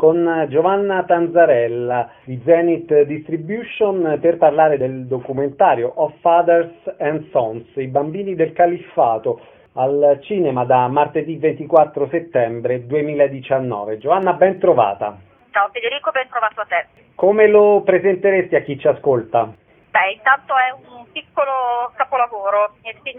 con Giovanna Tanzarella di Zenith Distribution per parlare del documentario Of Fathers and Sons, i bambini del califfato, al cinema da martedì 24 settembre 2019. Giovanna, ben trovata. Ciao Federico, ben trovato a te. Come lo presenteresti a chi ci ascolta? Intanto è un piccolo capolavoro.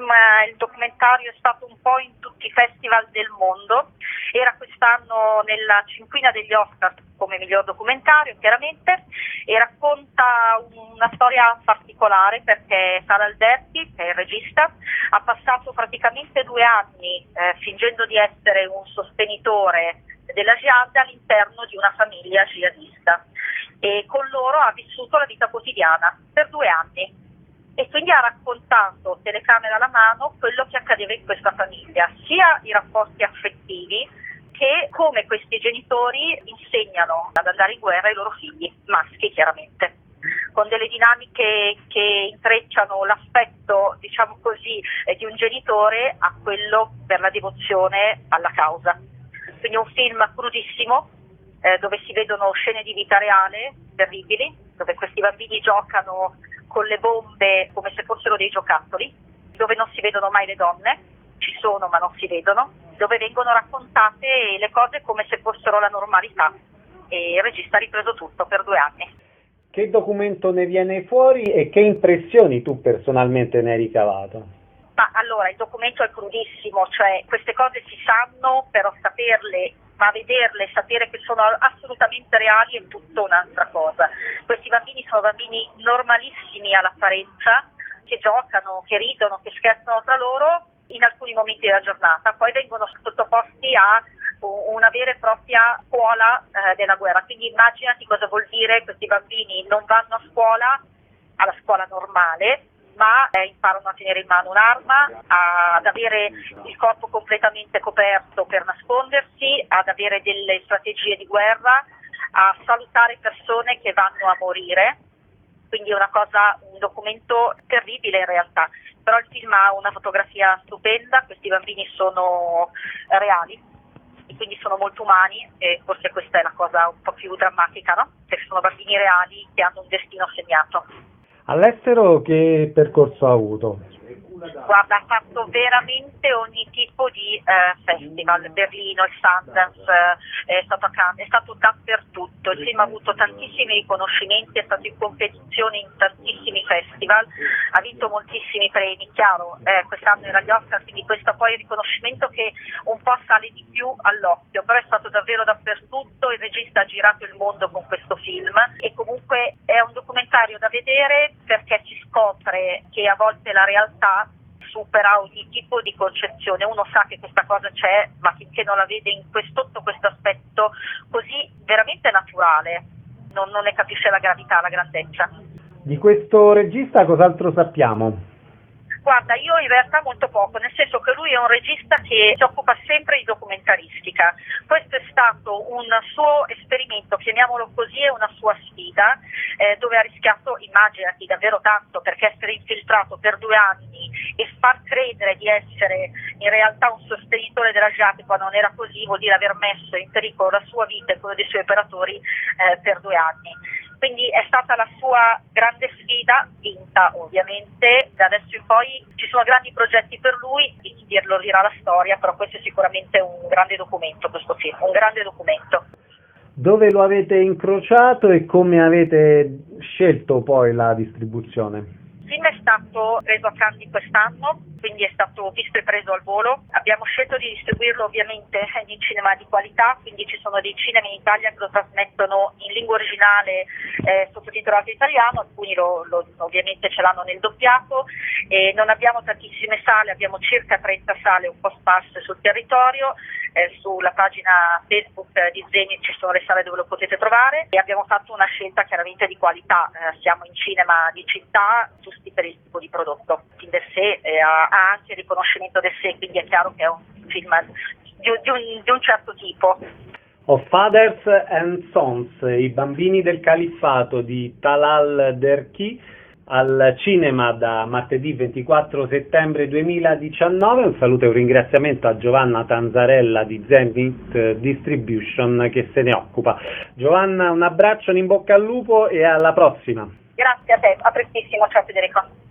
Il documentario è stato un po' in tutti i festival del mondo. Era quest'anno nella cinquina degli Oscar come miglior documentario, chiaramente, e racconta una storia particolare perché Sara Alberti, che è il regista, ha passato praticamente 2 anni fingendo di essere un sostenitore della jihad all'interno di una famiglia jihadista, e con loro ha vissuto la vita quotidiana per 2 anni e quindi ha raccontato, telecamera alla mano, quello che accadeva in questa famiglia, sia i rapporti affettivi che come questi genitori insegnano ad andare in guerra ai loro figli, maschi chiaramente, con delle dinamiche che intrecciano l'aspetto, diciamo così, di un genitore a quello per la devozione alla causa. Quindi è un film crudissimo, dove si vedono scene di vita reale terribili, dove questi bambini giocano con le bombe come se fossero dei giocattoli, dove non si vedono mai le donne, ci sono ma non si vedono, dove vengono raccontate le cose come se fossero la normalità, e il regista ha ripreso tutto per 2 anni. Che documento ne viene fuori e che impressioni tu personalmente ne hai ricavato? Ma allora, il documento è crudissimo, cioè queste cose si sanno, però saperle, ma vederle, sapere che sono assolutamente reali è tutta un'altra cosa. Questi bambini sono bambini normalissimi all'apparenza, che giocano, che ridono, che scherzano tra loro in alcuni momenti della giornata, poi vengono sottoposti a una vera e propria scuola della guerra. Quindi immaginati cosa vuol dire: questi bambini non vanno a scuola, alla scuola normale, ma imparano a tenere in mano un'arma, ad avere il corpo completamente coperto per nascondersi, ad avere delle strategie di guerra, a salutare persone che vanno a morire. Quindi è un documento terribile in realtà, però il film ha una fotografia stupenda, questi bambini sono reali e quindi sono molto umani, e forse questa è la cosa un po' più drammatica, no? Perché sono bambini reali che hanno un destino segnato. All'estero che percorso ha avuto? Guarda, ha fatto veramente ogni tipo di festival, Berlino, il Sundance, è stato a Cannes, è stato dappertutto. Il film ha avuto tantissimi riconoscimenti, è stato in competizione in tantissimi festival, ha vinto moltissimi premi. Chiaro, quest'anno era agli Oscar, quindi questo poi è il riconoscimento che un po' sale di più all'occhio, però è stato davvero dappertutto. Il regista ha girato il mondo con questo film e comunque è un documentario da vedere, perché si scopre che a volte la realtà supera ogni tipo di concezione. Uno sa che questa cosa c'è, ma finché non la vede sotto questo aspetto così veramente naturale, non ne capisce la gravità, la grandezza. Di questo regista cos'altro sappiamo? Guarda, io in realtà molto poco, nel senso che lui è un regista che si occupa sempre di documentaristica. Questo è stato un suo esperimento, chiamiamolo così, è una sua sfida, dove ha rischiato, immaginati, davvero tanto, perché essere infiltrato per 2 anni e far credere di essere in realtà un sostenitore della jihad quando non era così, vuol dire aver messo in pericolo la sua vita e quello dei suoi operatori per 2 anni. Quindi è stata la sua grande sfida, vinta ovviamente. Da adesso in poi ci sono grandi progetti per lui, e chi lo dirà la storia, però questo è sicuramente un grande documento, questo film, un grande documento. Dove lo avete incrociato e come avete scelto poi la distribuzione? Il film è stato preso a Cannes quest'anno, quindi è stato visto e preso al volo. Abbiamo scelto di distribuirlo ovviamente in cinema di qualità, quindi ci sono dei cinema in Italia che lo trasmettono in lingua originale sottotitolato in italiano, alcuni ovviamente ce l'hanno nel doppiato. Non abbiamo tantissime sale, abbiamo circa 30 sale un po' sparse sul territorio. Sulla pagina Facebook di Zenith ci sono le sale dove lo potete trovare, e abbiamo fatto una scelta chiaramente di qualità. Siamo in cinema di città, giusti per il tipo di prodotto. Il film del sé ha anche il riconoscimento del sé, quindi è chiaro che è un film di un certo tipo. Of Fathers and Sons, i bambini del califfato di Talal Derki, al cinema da martedì 24 settembre 2019. Un saluto e un ringraziamento a Giovanna Tanzarella di Zenith Distribution che se ne occupa. Giovanna, un abbraccio, un in bocca al lupo e alla prossima. Grazie a te, a prestissimo, ciao Federico.